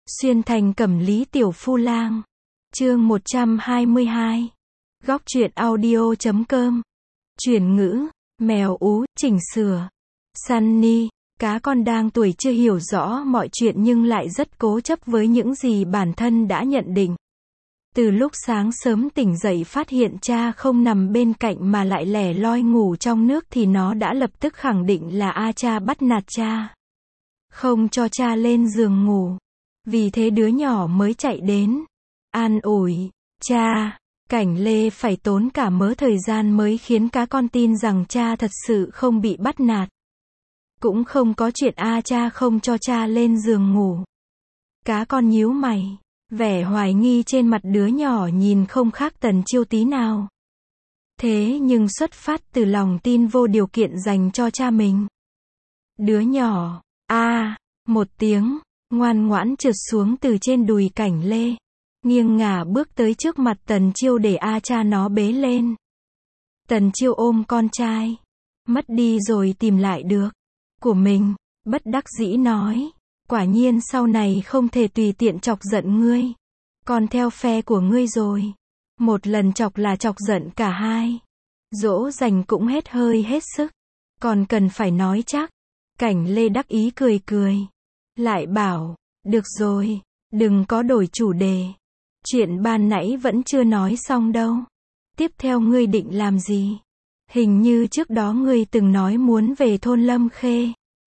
Xuyên thành Cẩm Lý Tiểu Phu Lang. Chương 122. Góc truyện audio.com. Chuyển ngữ, mèo ú, chỉnh sửa. Sunny, cá con đang tuổi chưa hiểu rõ mọi chuyện nhưng lại rất cố chấp với những gì bản thân đã nhận định. Từ lúc sáng sớm tỉnh dậy phát hiện cha không nằm bên cạnh mà lại lẻ loi ngủ trong nước thì nó đã lập tức khẳng định là cha bắt nạt cha. Không cho cha lên giường ngủ. Vì thế đứa nhỏ mới chạy đến. An ủi, cha. Cảnh Lê phải tốn cả mớ thời gian mới khiến cá con tin rằng cha thật sự không bị bắt nạt. Cũng không có chuyện cha không cho cha lên giường ngủ. Cá con nhíu mày. Vẻ hoài nghi trên mặt đứa nhỏ nhìn không khác Tần Chiêu tí nào. Thế nhưng xuất phát từ lòng tin vô điều kiện dành cho cha mình. Đứa nhỏ, một tiếng, ngoan ngoãn trượt xuống từ trên đùi Cảnh Lê. Nghiêng ngả bước tới trước mặt Tần Chiêu để cha nó bế lên. Tần Chiêu ôm con trai. Mất đi rồi tìm lại được. Của mình, bất đắc dĩ nói. Quả nhiên sau này không thể tùy tiện chọc giận ngươi. Con theo phe của ngươi rồi. Một lần chọc là chọc giận cả hai. Dỗ dành cũng hết hơi hết sức. Còn cần phải nói chắc. Cảnh Lê đắc ý cười cười. Lại bảo, được rồi, đừng có đổi chủ đề. Chuyện ban nãy vẫn chưa nói xong đâu. Tiếp theo ngươi định làm gì? Hình như trước đó ngươi từng nói muốn về thôn Lâm Khê.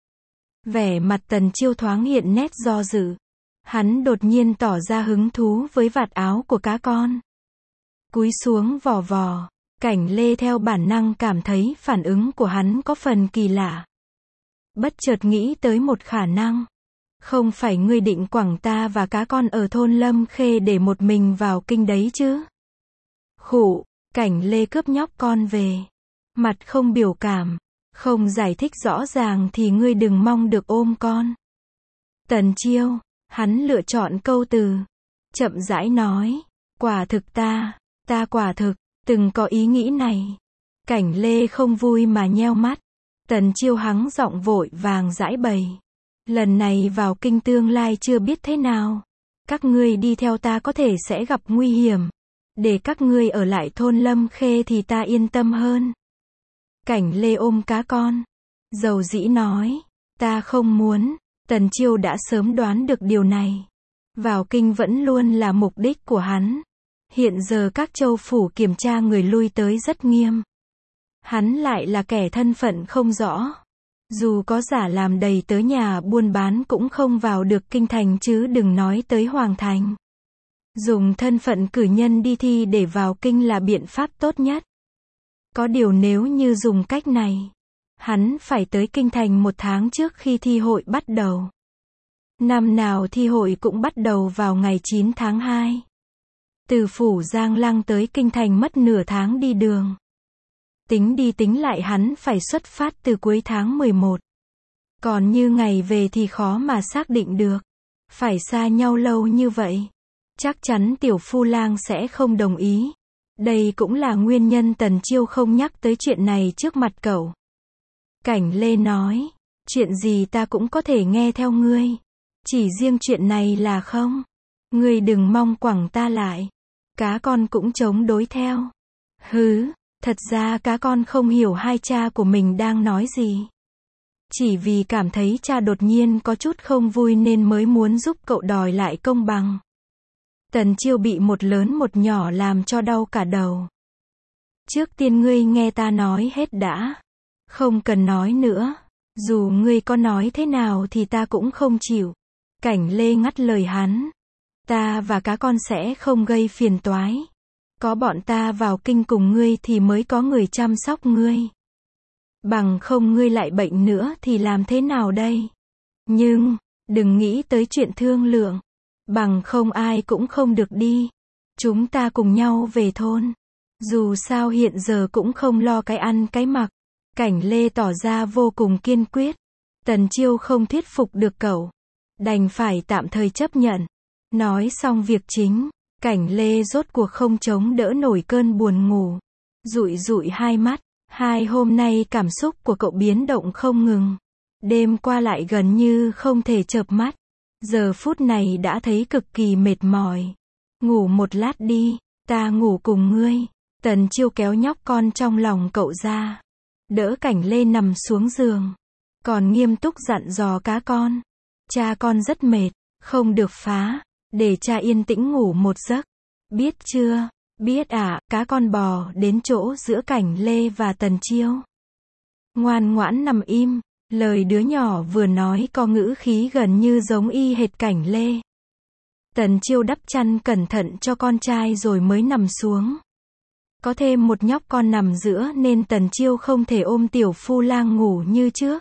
Vẻ mặt Tần Chiêu thoáng hiện nét do dự. Hắn đột nhiên tỏ ra hứng thú với vạt áo của cá con. Cúi xuống vò vò. Cảnh Lê theo bản năng cảm thấy phản ứng của hắn có phần kỳ lạ. Bất chợt nghĩ tới một khả năng. Không phải ngươi định quẳng ta và cá con ở thôn Lâm Khê để một mình vào kinh đấy chứ? Khụ, Cảnh Lê cướp nhóc con về. Mặt không biểu cảm. Không giải thích rõ ràng thì ngươi đừng mong được ôm con. Tần Chiêu, hắn lựa chọn câu từ. Chậm rãi nói. Quả thực ta quả thực, từng có ý nghĩ này. Cảnh Lê không vui mà nheo mắt. Tần Chiêu hắng giọng vội vàng giải bày. Lần này vào kinh tương lai chưa biết thế nào. Các ngươi đi theo ta có thể sẽ gặp nguy hiểm. Để các ngươi ở lại thôn Lâm Khê thì ta yên tâm hơn. Cảnh Lê ôm cá con. Dầu dĩ nói. Ta không muốn. Tần Chiêu đã sớm đoán được điều này. Vào kinh vẫn luôn là mục đích của hắn. Hiện giờ các châu phủ kiểm tra người lui tới rất nghiêm. Hắn lại là kẻ thân phận không rõ. Dù có giả làm đầy tới nhà buôn bán cũng không vào được kinh thành chứ đừng nói tới hoàng thành. Dùng thân phận cử nhân đi thi để vào kinh là biện pháp tốt nhất. Có điều nếu như dùng cách này, hắn phải tới kinh thành 1 tháng trước khi thi hội bắt đầu. Năm nào thi hội cũng bắt đầu vào ngày 9 tháng 2. Từ phủ Giang Lăng tới kinh thành mất nửa tháng đi đường. Tính đi tính lại hắn phải xuất phát từ cuối tháng 11. Còn như ngày về thì khó mà xác định được. Phải xa nhau lâu như vậy. Chắc chắn Tiểu Phu Lang sẽ không đồng ý. Đây cũng là nguyên nhân Tần Chiêu không nhắc tới chuyện này trước mặt cậu. Cảnh Lê nói. Chuyện gì ta cũng có thể nghe theo ngươi. Chỉ riêng chuyện này là không. Ngươi đừng mong quẳng ta lại. Cá con cũng chống đối theo. Hứ. Thật ra cá con không hiểu hai cha của mình đang nói gì. Chỉ vì cảm thấy cha đột nhiên có chút không vui nên mới muốn giúp cậu đòi lại công bằng. Tần Chiêu bị một lớn một nhỏ làm cho đau cả đầu. Trước tiên ngươi nghe ta nói hết đã. Không cần nói nữa. Dù ngươi có nói thế nào thì ta cũng không chịu. Cảnh Lê ngắt lời hắn. Ta và cá con sẽ không gây phiền toái. Có bọn ta vào kinh cùng ngươi thì mới có người chăm sóc ngươi. Bằng không ngươi lại bệnh nữa thì làm thế nào đây? Nhưng, đừng nghĩ tới chuyện thương lượng. Bằng không ai cũng không được đi. Chúng ta cùng nhau về thôn. Dù sao hiện giờ cũng không lo cái ăn cái mặc. Cảnh Lê tỏ ra vô cùng kiên quyết. Tần Chiêu không thuyết phục được cậu. Đành phải tạm thời chấp nhận. Nói xong việc chính. Cảnh Lê rốt cuộc không chống đỡ nổi cơn buồn ngủ. Dụi dụi hai mắt. 2 hôm nay cảm xúc của cậu biến động không ngừng. Đêm qua lại gần như không thể chợp mắt. giờ phút này đã thấy cực kỳ mệt mỏi. Ngủ một lát đi, ta ngủ cùng ngươi. Tần Chiêu kéo nhóc con trong lòng cậu ra, đỡ Cảnh Lê nằm xuống giường, còn nghiêm túc dặn dò cá con. Cha con rất mệt, không được phá, để cha yên tĩnh ngủ một giấc. Biết chưa? Biết ạ, cá con bò đến chỗ giữa Cảnh Lê và Tần Chiêu. Ngoan ngoãn nằm im, lời đứa nhỏ vừa nói có ngữ khí gần như giống y hệt Cảnh Lê. Tần Chiêu đắp chăn cẩn thận cho con trai rồi mới nằm xuống. Có thêm một nhóc con nằm giữa nên Tần Chiêu không thể ôm tiểu phu lang ngủ như trước.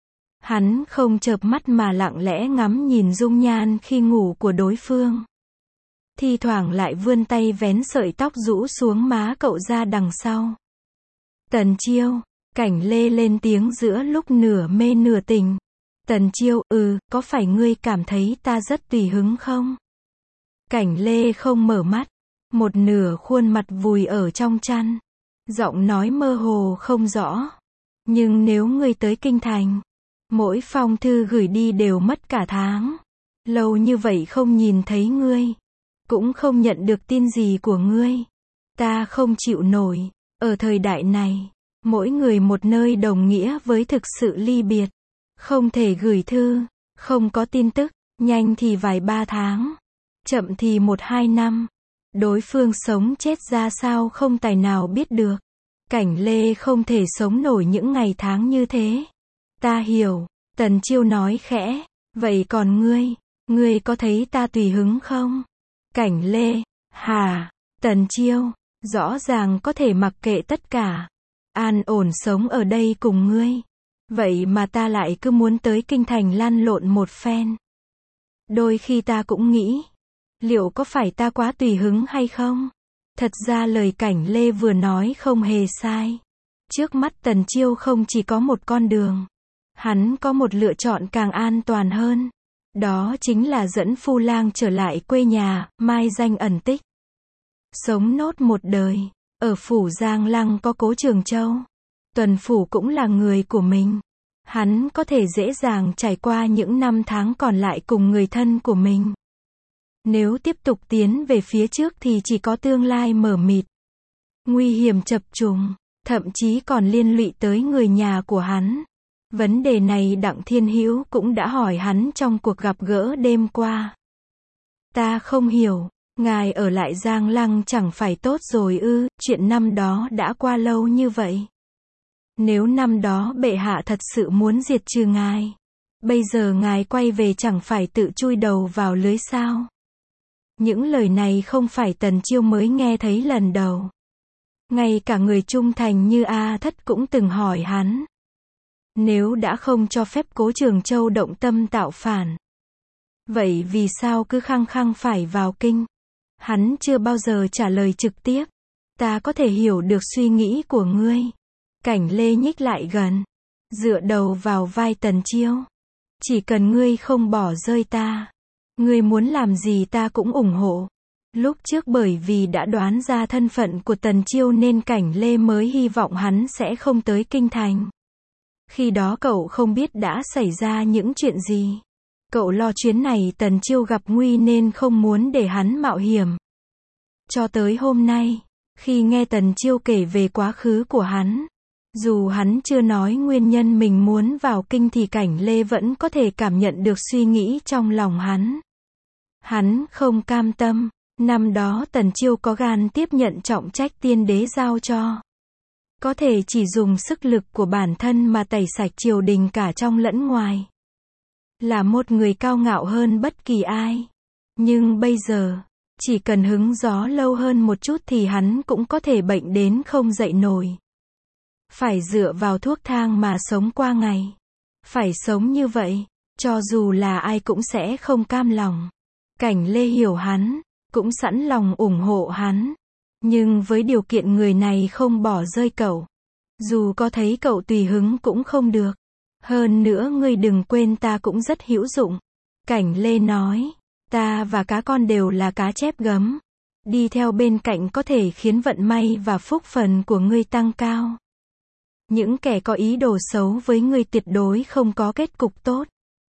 Hắn không chợp mắt mà lặng lẽ ngắm nhìn dung nhan khi ngủ của đối phương. Thi thoảng lại vươn tay vén sợi tóc rũ xuống má cậu ra đằng sau. Tần Chiêu, Cảnh Lê lên tiếng giữa lúc nửa mê nửa tỉnh. Tần Chiêu, có phải ngươi cảm thấy ta rất tùy hứng không? Cảnh Lê không mở mắt, một nửa khuôn mặt vùi ở trong chăn. Giọng nói mơ hồ không rõ. Nhưng nếu ngươi tới kinh thành, mỗi phong thư gửi đi đều mất cả tháng. Lâu như vậy không nhìn thấy ngươi, cũng không nhận được tin gì của ngươi. Ta không chịu nổi, ở thời đại này, mỗi người một nơi đồng nghĩa với thực sự ly biệt. Không thể gửi thư, không có tin tức, nhanh thì vài ba tháng, chậm thì 1-2 năm. Đối phương sống chết ra sao không tài nào biết được. Cảnh Lê không thể sống nổi những ngày tháng như thế. Ta hiểu, Tần Chiêu nói khẽ. Vậy còn ngươi có thấy ta tùy hứng không? Cảnh Lê, hả? Tần Chiêu, rõ ràng có thể mặc kệ tất cả, an ổn sống ở đây cùng ngươi. Vậy mà ta lại cứ muốn tới kinh thành lăn lộn một phen. Đôi khi ta cũng nghĩ, liệu có phải ta quá tùy hứng hay không? Thật ra lời Cảnh Lê vừa nói không hề sai. Trước mắt Tần Chiêu không chỉ có một con đường. Hắn có một lựa chọn càng an toàn hơn. Đó chính là dẫn Phu Lang trở lại quê nhà, mai danh ẩn tích. Sống nốt một đời. Ở phủ Giang Lăng có Cố Trường Châu. Tuần Phủ cũng là người của mình. Hắn có thể dễ dàng trải qua những năm tháng còn lại cùng người thân của mình. Nếu tiếp tục tiến về phía trước thì chỉ có tương lai mờ mịt, nguy hiểm chập trùng, thậm chí còn liên lụy tới người nhà của hắn. Vấn đề này Đặng Thiên Hữu cũng đã hỏi hắn trong cuộc gặp gỡ đêm qua. Ta không hiểu, ngài ở lại Giang Lăng chẳng phải tốt rồi ư? Chuyện năm đó đã qua lâu như vậy. Nếu năm đó bệ hạ thật sự muốn diệt trừ ngài, bây giờ ngài quay về chẳng phải tự chui đầu vào lưới sao? Những lời này không phải Tần Chiêu mới nghe thấy lần đầu. Ngay cả người trung thành như A Thất cũng từng hỏi hắn. Nếu đã không cho phép Cố Trường Châu động tâm tạo phản, vậy vì sao cứ khăng khăng phải vào kinh? Hắn chưa bao giờ trả lời trực tiếp. Ta có thể hiểu được suy nghĩ của ngươi. Cảnh Lê nhích lại gần, dựa đầu vào vai Tần Chiêu. Chỉ cần ngươi không bỏ rơi ta, ngươi muốn làm gì ta cũng ủng hộ. Lúc trước bởi vì đã đoán ra thân phận của Tần Chiêu nên Cảnh Lê mới hy vọng hắn sẽ không tới kinh thành. Khi đó cậu không biết đã xảy ra những chuyện gì. Cậu lo chuyến này Tần Chiêu gặp nguy nên không muốn để hắn mạo hiểm. Cho tới hôm nay, khi nghe Tần Chiêu kể về quá khứ của hắn, dù hắn chưa nói nguyên nhân mình muốn vào kinh thì Cảnh Lê vẫn có thể cảm nhận được suy nghĩ trong lòng hắn. Hắn không cam tâm. Năm đó Tần Chiêu có gan tiếp nhận trọng trách tiên đế giao cho. Có thể chỉ dùng sức lực của bản thân mà tẩy sạch triều đình cả trong lẫn ngoài. Là một người cao ngạo hơn bất kỳ ai. Nhưng bây giờ, chỉ cần hứng gió lâu hơn một chút thì hắn cũng có thể bệnh đến không dậy nổi. Phải dựa vào thuốc thang mà sống qua ngày. Phải sống như vậy, cho dù là ai cũng sẽ không cam lòng. Cảnh Lê hiểu hắn, cũng sẵn lòng ủng hộ hắn. Nhưng với điều kiện người này không bỏ rơi cậu. Dù có thấy cậu tùy hứng cũng không được. Hơn nữa ngươi đừng quên ta cũng rất hữu dụng. Cảnh Lê nói, ta và cá con đều là cá chép gấm. Đi theo bên cạnh có thể khiến vận may và phúc phần của ngươi tăng cao. Những kẻ có ý đồ xấu với ngươi tuyệt đối không có kết cục tốt.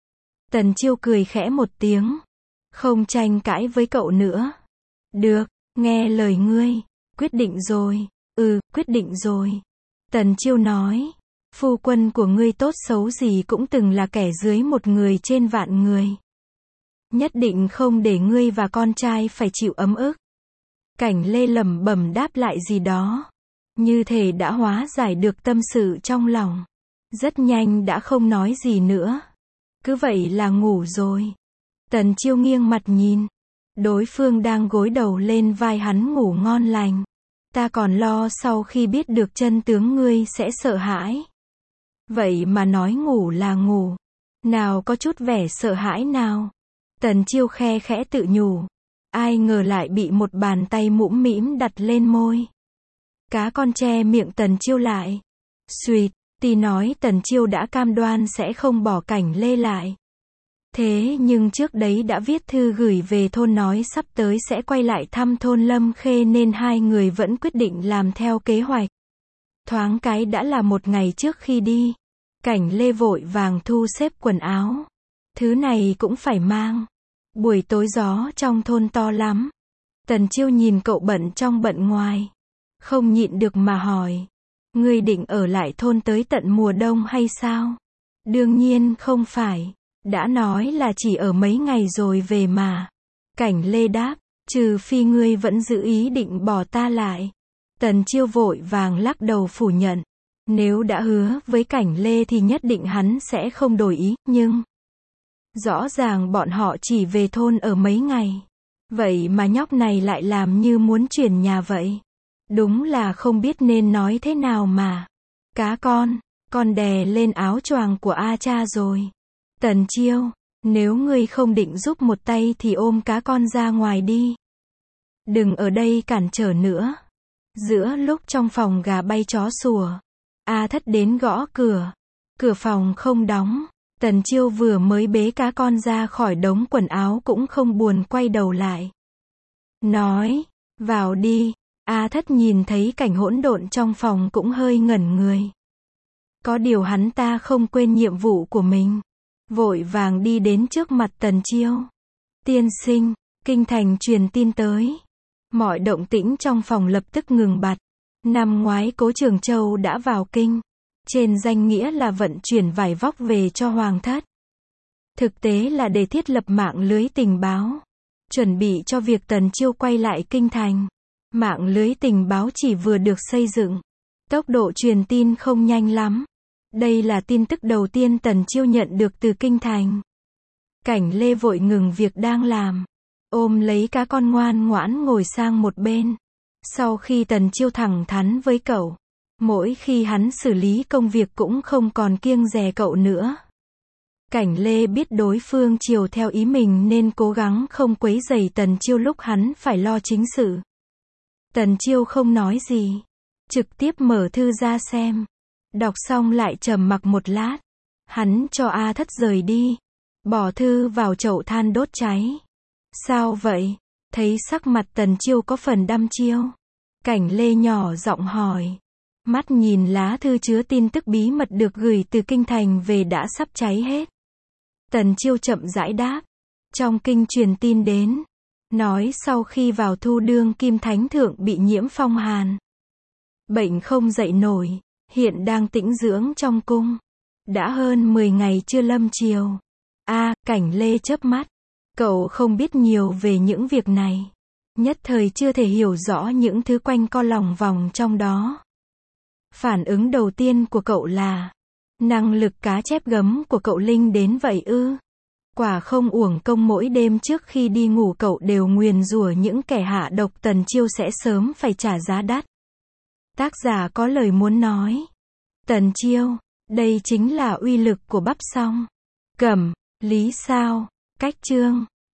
Tần Chiêu cười khẽ một tiếng. Không tranh cãi với cậu nữa. Được, nghe lời ngươi. Quyết định rồi. Quyết định rồi. Tần Chiêu nói. Phu quân của ngươi tốt xấu gì cũng từng là kẻ dưới một người trên vạn người. Nhất định không để ngươi và con trai phải chịu ấm ức. Cảnh Lê lẩm bẩm đáp lại gì đó. Như thể đã hóa giải được tâm sự trong lòng. Rất nhanh đã không nói gì nữa. Cứ vậy là ngủ rồi. Tần Chiêu nghiêng mặt nhìn. Đối phương đang gối đầu lên vai hắn ngủ ngon lành. Ta còn lo sau khi biết được chân tướng ngươi sẽ sợ hãi. Vậy mà nói ngủ là ngủ. Nào có chút vẻ sợ hãi nào. Tần Chiêu khe khẽ tự nhủ. Ai ngờ lại bị một bàn tay mũm mĩm đặt lên môi. Cá con che miệng Tần Chiêu lại. Suýt, Tí nói Tần Chiêu đã cam đoan sẽ không bỏ Cảnh Lê lại. Thế nhưng trước đấy đã viết thư gửi về thôn nói sắp tới sẽ quay lại thăm thôn Lâm Khê nên hai người vẫn quyết định làm theo kế hoạch. Thoáng cái đã là một ngày trước khi đi. Cảnh Lê vội vàng thu xếp quần áo. Thứ này cũng phải mang. Buổi tối gió trong thôn to lắm. Tần Chiêu nhìn cậu bận trong bận ngoài. Không nhịn được mà hỏi. Ngươi định ở lại thôn tới tận mùa đông hay sao? Đương nhiên không phải. Đã nói là chỉ ở mấy ngày rồi về mà. Cảnh Lê đáp. Trừ phi ngươi vẫn giữ ý định bỏ ta lại. Tần Chiêu vội vàng lắc đầu phủ nhận. Nếu đã hứa với Cảnh Lê thì nhất định hắn sẽ không đổi ý, nhưng rõ ràng bọn họ chỉ về thôn ở mấy ngày. Vậy mà nhóc này lại làm như muốn chuyển nhà vậy. Đúng là không biết nên nói thế nào mà. Cá con đè lên áo choàng của A Cha rồi. Tần Chiêu, nếu ngươi không định giúp một tay thì ôm cá con ra ngoài đi. Đừng ở đây cản trở nữa. Giữa lúc trong phòng gà bay chó sủa, A Thất đến gõ cửa. Cửa phòng không đóng. Tần Chiêu vừa mới bế cá con ra khỏi đống quần áo cũng không buồn quay đầu lại. Nói, vào đi. A Thất nhìn thấy cảnh hỗn độn trong phòng cũng hơi ngẩn người. Có điều hắn ta không quên nhiệm vụ của mình. Vội vàng đi đến trước mặt Tần Chiêu. Tiên sinh, kinh thành truyền tin tới. Mọi động tĩnh trong phòng lập tức ngừng bặt. Năm ngoái Cố Trường Châu đã vào kinh. Trên danh nghĩa là vận chuyển vải vóc về cho Hoàng thất. Thực tế là để thiết lập mạng lưới tình báo. Chuẩn bị cho việc Tần Chiêu quay lại kinh thành. Mạng lưới tình báo chỉ vừa được xây dựng. Tốc độ truyền tin không nhanh lắm. Đây là tin tức đầu tiên Tần Chiêu nhận được từ kinh thành. Cảnh Lê vội ngừng việc đang làm. Ôm lấy cá con ngoan ngoãn ngồi sang một bên. Sau khi Tần Chiêu thẳng thắn với cậu. Mỗi khi hắn xử lý công việc cũng không còn kiêng dè cậu nữa. Cảnh Lê biết đối phương chiều theo ý mình nên cố gắng không quấy rầy Tần Chiêu lúc hắn phải lo chính sự. Tần Chiêu không nói gì. Trực tiếp mở thư ra xem. Đọc xong lại trầm mặc một lát. Hắn cho A Thất rời đi. Bỏ thư vào chậu than đốt cháy. Sao vậy? Thấy sắc mặt Tần Chiêu có phần đăm chiêu. Cảnh Lê nhỏ giọng hỏi. Mắt nhìn lá thư chứa tin tức bí mật được gửi từ kinh thành về đã sắp cháy hết. Tần Chiêu chậm rãi đáp. Trong kinh truyền tin đến. Nói sau khi vào thu đương Kim Thánh Thượng bị nhiễm phong hàn. Bệnh không dậy nổi. Hiện đang tĩnh dưỡng trong cung. Đã hơn 10 ngày chưa lâm chiều. Cảnh Lê chớp mắt. Cậu không biết nhiều về những việc này. Nhất thời chưa thể hiểu rõ những thứ quanh co lòng vòng trong đó. Phản ứng đầu tiên của cậu là. Năng lực cá chép gấm của cậu linh đến vậy ư? Quả không uổng công mỗi đêm trước khi đi ngủ cậu đều nguyền rủa những kẻ hạ độc. Tần Chiêu sẽ sớm phải trả giá đắt. Tác giả có lời muốn nói. Tần Chiêu, đây chính là uy lực của bắp song. Cẩm, lý sao? Cách chương